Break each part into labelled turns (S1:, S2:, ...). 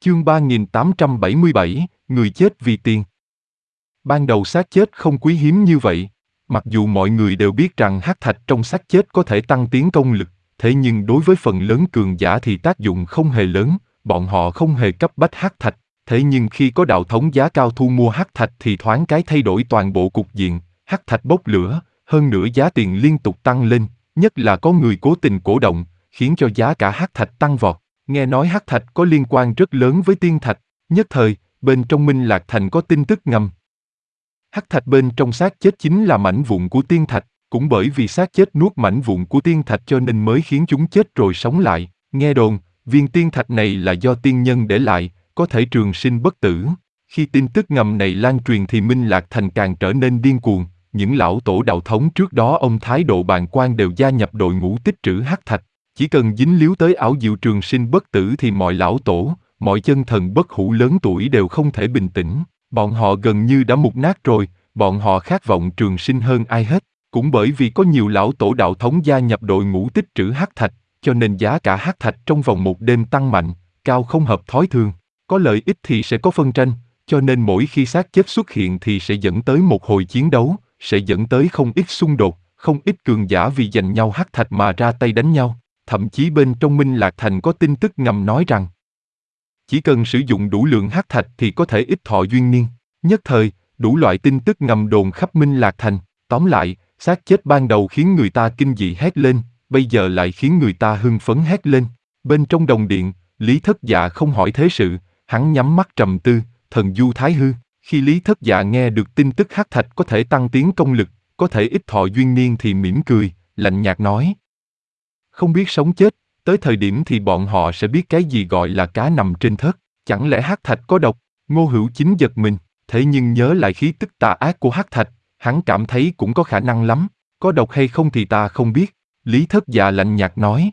S1: Chương 3877, người chết vì tiền. Ban đầu xác chết không quý hiếm như vậy. Mặc dù mọi người đều biết rằng hắc thạch trong xác chết có thể tăng tiến công lực, thế nhưng đối với phần lớn cường giả thì tác dụng không hề lớn, bọn họ không hề cấp bách hắc thạch. Thế nhưng khi có đạo thống giá cao thu mua hắc thạch thì thoáng cái thay đổi toàn bộ cục diện, hắc thạch bốc lửa, hơn nữa giá tiền liên tục tăng lên, nhất là có người cố tình cổ động, khiến cho giá cả hắc thạch tăng vọt. Nghe nói hắc thạch có liên quan rất lớn với tiên thạch, nhất thời, bên trong Minh Lạc Thành có tin tức ngầm. Hắc thạch bên trong xác chết chính là mảnh vụn của tiên thạch, cũng bởi vì xác chết nuốt mảnh vụn của tiên thạch cho nên mới khiến chúng chết rồi sống lại. Nghe đồn, viên tiên thạch này là do tiên nhân để lại, có thể trường sinh bất tử. Khi tin tức ngầm này lan truyền thì Minh Lạc Thành càng trở nên điên cuồng, những lão tổ đạo thống trước đó ông Thái Độ Bàn Quan đều gia nhập đội ngũ tích trữ hắc thạch. Chỉ cần dính líu tới ảo diệu trường sinh bất tử thì mọi lão tổ, mọi chân thần bất hủ lớn tuổi đều không thể bình tĩnh. Bọn họ gần như đã mục nát rồi, bọn họ khát vọng trường sinh hơn ai hết. Cũng bởi vì có nhiều lão tổ đạo thống gia nhập đội ngũ tích trữ hắc thạch, cho nên giá cả hắc thạch trong vòng một đêm tăng mạnh, cao không hợp thói thường. Có lợi ích thì sẽ có phân tranh, cho nên mỗi khi xác chết xuất hiện thì sẽ dẫn tới một hồi chiến đấu, sẽ dẫn tới không ít xung đột, không ít cường giả vì giành nhau hắc thạch mà ra tay đánh nhau. Thậm chí bên trong Minh Lạc Thành có tin tức ngầm nói rằng chỉ cần sử dụng đủ lượng hắc thạch thì có thể ích thọ duyên niên. Nhất thời, đủ loại tin tức ngầm đồn khắp Minh Lạc Thành. Tóm lại, xác chết ban đầu khiến người ta kinh dị hét lên, bây giờ lại khiến người ta hưng phấn hét lên. Bên trong đồng điện, Lý Thất Dạ không hỏi thế sự, hắn nhắm mắt trầm tư, thần du thái hư. Khi Lý Thất Dạ nghe được tin tức hắc thạch có thể tăng tiến công lực, có thể ích thọ duyên niên thì mỉm cười, lạnh nhạt nói. Không biết sống chết, tới thời điểm thì bọn họ sẽ biết cái gì gọi là cá nằm trên thớt. Chẳng lẽ hắc thạch có độc? Ngô Hữu Chính giật mình, thế nhưng nhớ lại khí tức tà ác của hắc thạch, hắn cảm thấy cũng có khả năng lắm. Có độc hay không thì ta không biết, Lý Thất Dạ lạnh nhạt nói.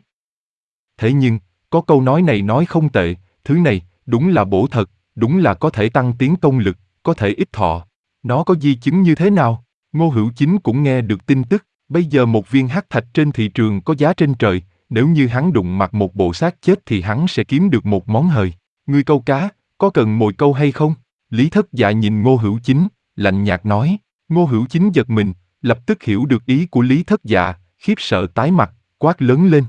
S1: Thế nhưng, có câu nói này nói không tệ, thứ này, đúng là bổ thật, đúng là có thể tăng tiến công lực, có thể ích thọ. Nó có di chứng như thế nào? Ngô Hữu Chính cũng nghe được tin tức. Bây giờ một viên hắc thạch trên thị trường có giá trên trời, nếu như hắn đụng mặt một bộ xác chết thì hắn sẽ kiếm được một món hời. Ngươi câu cá, có cần mồi câu hay không? Lý Thất Dạ nhìn Ngô Hữu Chính, lạnh nhạt nói. Ngô Hữu Chính giật mình, lập tức hiểu được ý của Lý Thất Dạ, khiếp sợ tái mặt, quát lớn lên.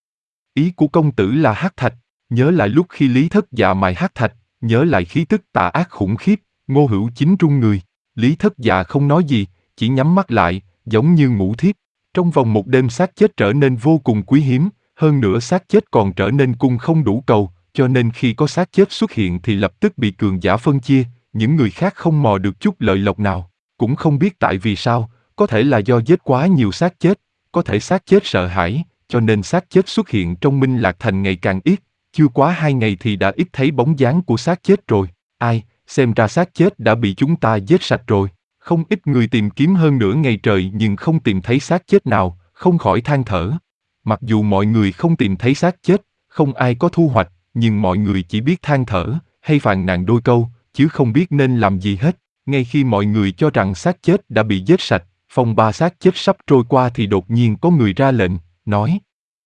S1: Ý của công tử là hắc thạch, nhớ lại lúc khi Lý Thất Dạ mài hắc thạch, nhớ lại khí tức tà ác khủng khiếp, Ngô Hữu Chính run người. Lý Thất Dạ không nói gì, chỉ nhắm mắt lại, giống như ngủ thiếp. Trong vòng một đêm xác chết trở nên vô cùng quý hiếm, hơn nữa xác chết còn trở nên cung không đủ cầu, cho nên khi có xác chết xuất hiện thì lập tức bị cường giả phân chia, những người khác không mò được chút lợi lộc nào. Cũng không biết tại vì sao, có thể là do giết quá nhiều xác chết, có thể xác chết sợ hãi, cho nên xác chết xuất hiện trong Minh Lạc Thành ngày càng ít, chưa quá 2 ngày thì đã ít thấy bóng dáng của xác chết rồi. Ai, xem ra xác chết đã bị chúng ta giết sạch rồi. Không ít người tìm kiếm hơn nửa ngày trời nhưng không tìm thấy xác chết nào, không khỏi than thở. Mặc dù mọi người không tìm thấy xác chết, không ai có thu hoạch, nhưng mọi người chỉ biết than thở, hay phàn nàn đôi câu, chứ không biết nên làm gì hết. Ngay khi mọi người cho rằng xác chết đã bị giết sạch, phong ba xác chết sắp trôi qua thì đột nhiên có người ra lệnh, nói.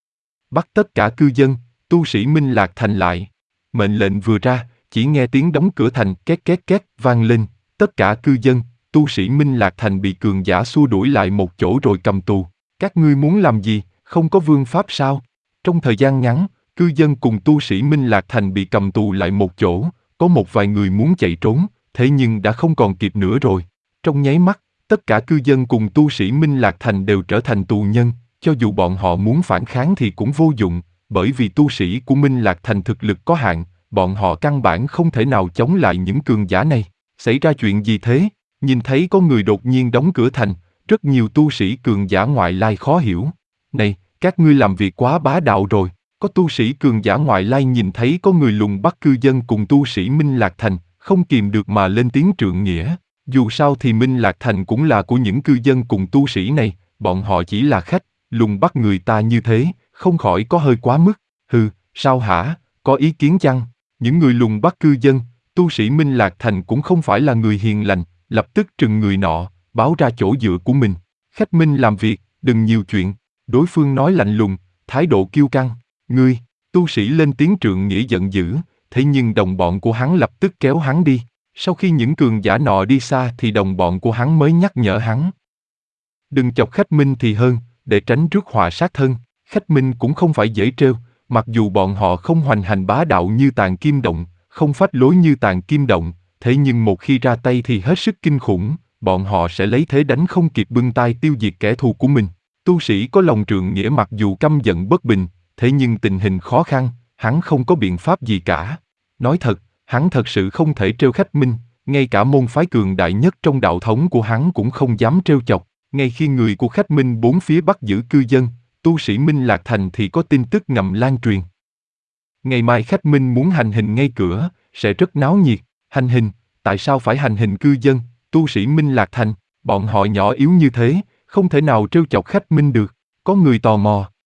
S1: Bắt tất cả cư dân, tu sĩ Minh Lạc Thành lại. Mệnh lệnh vừa ra, chỉ nghe tiếng đóng cửa thành két két két vang lên, tất cả cư dân, tu sĩ Minh Lạc Thành bị cường giả xua đuổi lại một chỗ rồi cầm tù. Các ngươi muốn làm gì, không có vương pháp sao? Trong thời gian ngắn, cư dân cùng tu sĩ Minh Lạc Thành bị cầm tù lại một chỗ, có một vài người muốn chạy trốn, thế nhưng đã không còn kịp nữa rồi. Trong nháy mắt, tất cả cư dân cùng tu sĩ Minh Lạc Thành đều trở thành tù nhân, cho dù bọn họ muốn phản kháng thì cũng vô dụng, bởi vì tu sĩ của Minh Lạc Thành thực lực có hạn, bọn họ căn bản không thể nào chống lại những cường giả này. Xảy ra chuyện gì thế? Nhìn thấy có người đột nhiên đóng cửa thành, rất nhiều tu sĩ cường giả ngoại lai khó hiểu. Này, các ngươi làm việc quá bá đạo rồi. Có tu sĩ cường giả ngoại lai nhìn thấy có người lùng bắt cư dân cùng tu sĩ Minh Lạc Thành, không kìm được mà lên tiếng trượng nghĩa. Dù sao thì Minh Lạc Thành cũng là của những cư dân cùng tu sĩ này, bọn họ chỉ là khách, lùng bắt người ta như thế, không khỏi có hơi quá mức. Hừ, sao hả, có ý kiến chăng? Những người lùng bắt cư dân, tu sĩ Minh Lạc Thành cũng không phải là người hiền lành, lập tức trừng người nọ, báo ra chỗ dựa của mình. Khách Minh làm việc, đừng nhiều chuyện. Đối phương nói lạnh lùng, thái độ kiêu căng. Ngươi, tu sĩ lên tiếng trượng nghĩa giận dữ, thế nhưng đồng bọn của hắn lập tức kéo hắn đi. Sau khi những cường giả nọ đi xa thì đồng bọn của hắn mới nhắc nhở hắn. Đừng chọc khách Minh thì hơn, để tránh rước họa sát thân. Khách Minh cũng không phải dễ trêu, mặc dù bọn họ không hoành hành bá đạo như Tàng Kim Động, không phách lối như Tàng Kim Động, thế nhưng một khi ra tay thì hết sức kinh khủng, bọn họ sẽ lấy thế đánh không kịp bưng tay tiêu diệt kẻ thù của mình. Tu sĩ có lòng trượng nghĩa mặc dù căm giận bất bình, thế nhưng tình hình khó khăn, hắn không có biện pháp gì cả. Nói thật, hắn thật sự không thể trêu khách Minh, ngay cả môn phái cường đại nhất trong đạo thống của hắn cũng không dám trêu chọc. Ngay khi người của khách Minh bốn phía bắt giữ cư dân, tu sĩ Minh Lạc Thành thì có tin tức ngầm lan truyền. Ngày mai khách Minh muốn hành hình ngay cửa, sẽ rất náo nhiệt. Hành hình, tại sao phải hành hình cư dân, tu sĩ Minh Lạc Thành, bọn họ nhỏ yếu như thế, không thể nào trêu chọc khách Minh được. Có người tò mò,